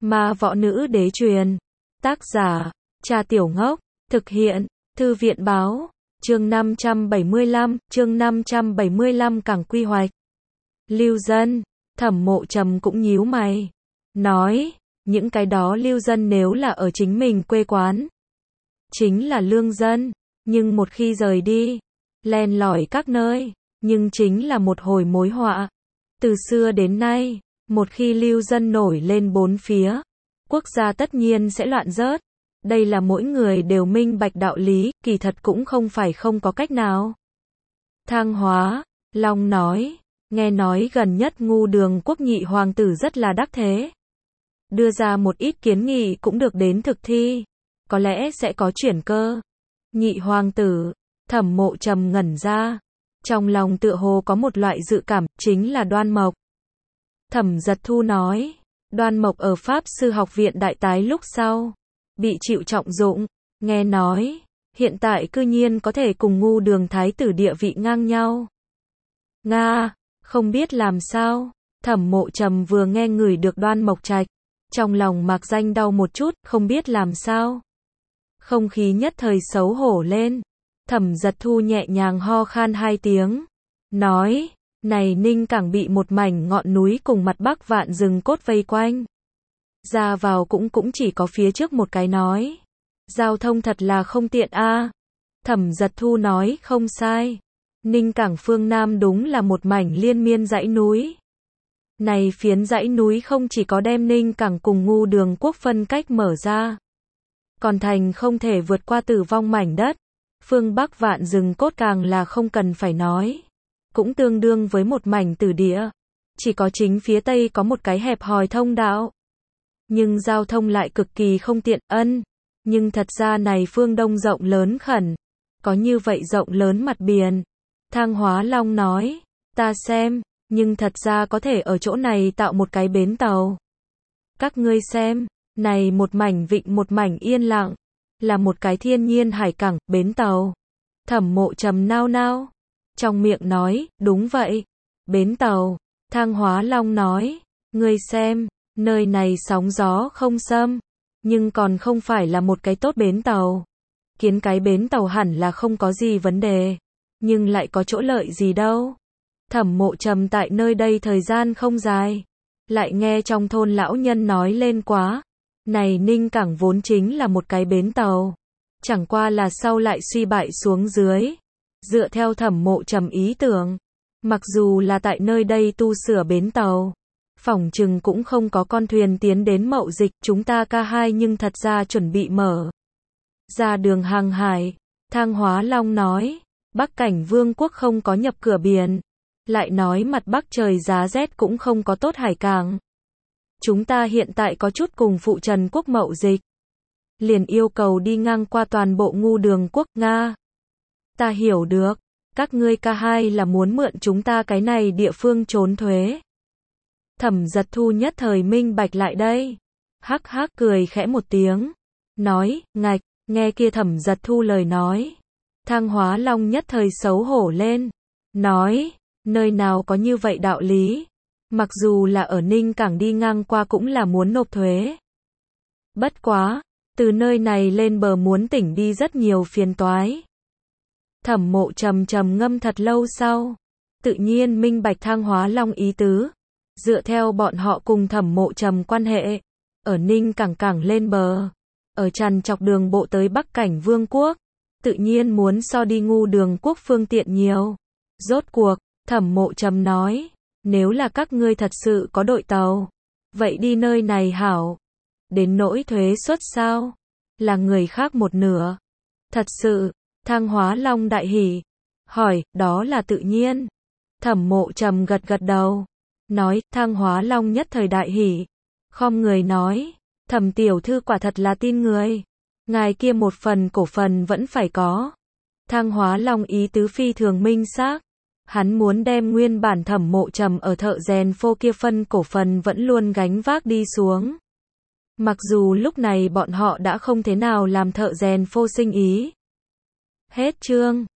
Ma Võ Nữ Đế truyền. Tác giả, Trà Tiểu Ngốc. Thực hiện, Thư viện Báo. Chương 575 Cảng Quy Hoạch. Lưu dân. Thẩm Mộ Trầm cũng nhíu mày. Nói, những cái đó lưu dân nếu là ở chính mình quê quán, chính là lương dân, nhưng một khi rời đi, len lỏi các nơi, nhưng chính là một hồi mối họa. Từ xưa đến nay, một khi lưu dân nổi lên bốn phía, quốc gia tất nhiên sẽ loạn rớt. Đây là mỗi người đều minh bạch đạo lý, kỳ thật cũng không phải không có cách nào. Thang Hóa, Long nói, nghe nói gần nhất Ngu Đường Quốc nhị hoàng tử rất là đắc thế. Đưa ra một ít kiến nghị cũng được đến thực thi, có lẽ sẽ có chuyển cơ. Nhị hoàng tử, Thẩm Mộ Trầm ngẩn ra, trong lòng tựa hồ có một loại dự cảm, chính là Đoan Mộc. Thẩm Giật Thu nói, Đoan Mộc ở Pháp Sư Học viện đại tái lúc sau, bị chịu trọng dụng, nghe nói, hiện tại cư nhiên có thể cùng Ngu Đường thái tử địa vị ngang nhau. Nga, không biết làm sao, Thẩm Mộ Trầm vừa nghe người được Đoan Mộc trạch, trong lòng mạc danh đau một chút, không biết làm sao. Không khí nhất thời xấu hổ lên, Thẩm Giật Thu nhẹ nhàng ho khan hai tiếng, nói, này Ninh Cảng bị một mảnh ngọn núi cùng mặt bắc vạn rừng cốt vây quanh. Ra vào cũng chỉ có phía trước một cái nói. Giao thông thật là không tiện a. Thẩm Giật Thu nói không sai. Ninh Cảng phương Nam đúng là một mảnh liên miên dãy núi. Này phiến dãy núi không chỉ có đem Ninh Cảng cùng Ngu Đường Quốc phân cách mở ra, còn thành không thể vượt qua tử vong mảnh đất. Phương Bắc vạn rừng cốt càng là không cần phải nói, cũng tương đương với một mảnh tử địa. Chỉ có chính phía Tây có một cái hẹp hòi thông đạo, nhưng giao thông lại cực kỳ không tiện. Nhưng thật ra này phương Đông rộng lớn khẩn, có như vậy rộng lớn mặt biển. Thang Hóa Long nói, ta xem, nhưng thật ra có thể ở chỗ này tạo một cái bến tàu. Các ngươi xem, này một mảnh vịnh một mảnh yên lặng, là một cái thiên nhiên hải cảng, bến tàu. Thẩm Mộ Trầm nao nao, trong miệng nói, đúng vậy, bến tàu. Thang Hóa Long nói, ngươi xem, nơi này sóng gió không xâm, nhưng còn không phải là một cái tốt bến tàu. Kiến cái bến tàu hẳn là không có gì vấn đề, nhưng lại có chỗ lợi gì đâu. Thẩm Mộ Trầm tại nơi đây thời gian không dài, lại nghe trong thôn lão nhân nói lên quá, này Ninh Cảng vốn chính là một cái bến tàu, chẳng qua là sau lại suy bại xuống dưới. Dựa theo Thẩm Mộ Trầm ý tưởng, mặc dù là tại nơi đây tu sửa bến tàu, phỏng chừng cũng không có con thuyền tiến đến mậu dịch. Chúng ta ca hai nhưng thật ra chuẩn bị mở ra đường hàng hải. Thang Hóa Long nói, Bắc Cảnh Vương quốc không có nhập cửa biển, lại nói mặt Bắc trời giá rét cũng không có tốt hải cảng. Chúng ta hiện tại có chút cùng phụ Trần quốc mậu dịch, liền yêu cầu đi ngang qua toàn bộ Ngu Đường quốc. Nga, ta hiểu được, các ngươi ca hai là muốn mượn chúng ta cái này địa phương trốn thuế. Thẩm Giật Thu nhất thời minh bạch lại đây, hắc hắc cười khẽ một tiếng, nói, ngạch. Nghe kia Thẩm Giật Thu lời nói, Thang Hóa Long nhất thời xấu hổ lên, nói, nơi nào có như vậy đạo lý, mặc dù là ở Ninh Cảng đi ngang qua cũng là muốn nộp thuế. Bất quá, từ nơi này lên bờ muốn tỉnh đi rất nhiều phiền toái. Thẩm Mộ Trầm trầm ngâm thật lâu sau, tự nhiên minh bạch Thang Hóa Long ý tứ. Dựa theo bọn họ cùng Thẩm Mộ Trầm quan hệ, ở Ninh Cảng lên bờ, ở trằn trọc đường bộ tới Bắc Cảnh Vương quốc, tự nhiên muốn so đi Ngu Đường quốc phương tiện nhiều. Rốt cuộc, Thẩm Mộ Trầm nói, nếu là các ngươi thật sự có đội tàu, vậy đi nơi này hảo. Đến nỗi thuế suất sao? Là người khác một nửa. Thật sự, Thang Hóa Long đại hỉ, hỏi, đó là tự nhiên. Thẩm Mộ Trầm gật gật đầu, nói. Thang Hóa Long nhất thời đại hỉ, khom người nói, Thẩm tiểu thư quả thật là tin người, ngài kia một phần cổ phần vẫn phải có. Thang Hóa Long ý tứ phi thường minh xác, hắn muốn đem nguyên bản Thẩm Mộ Trầm ở thợ rèn phô kia phân cổ phần vẫn luôn gánh vác đi xuống. Mặc dù lúc này bọn họ đã không thế nào làm thợ rèn phô sinh ý. Hết chương.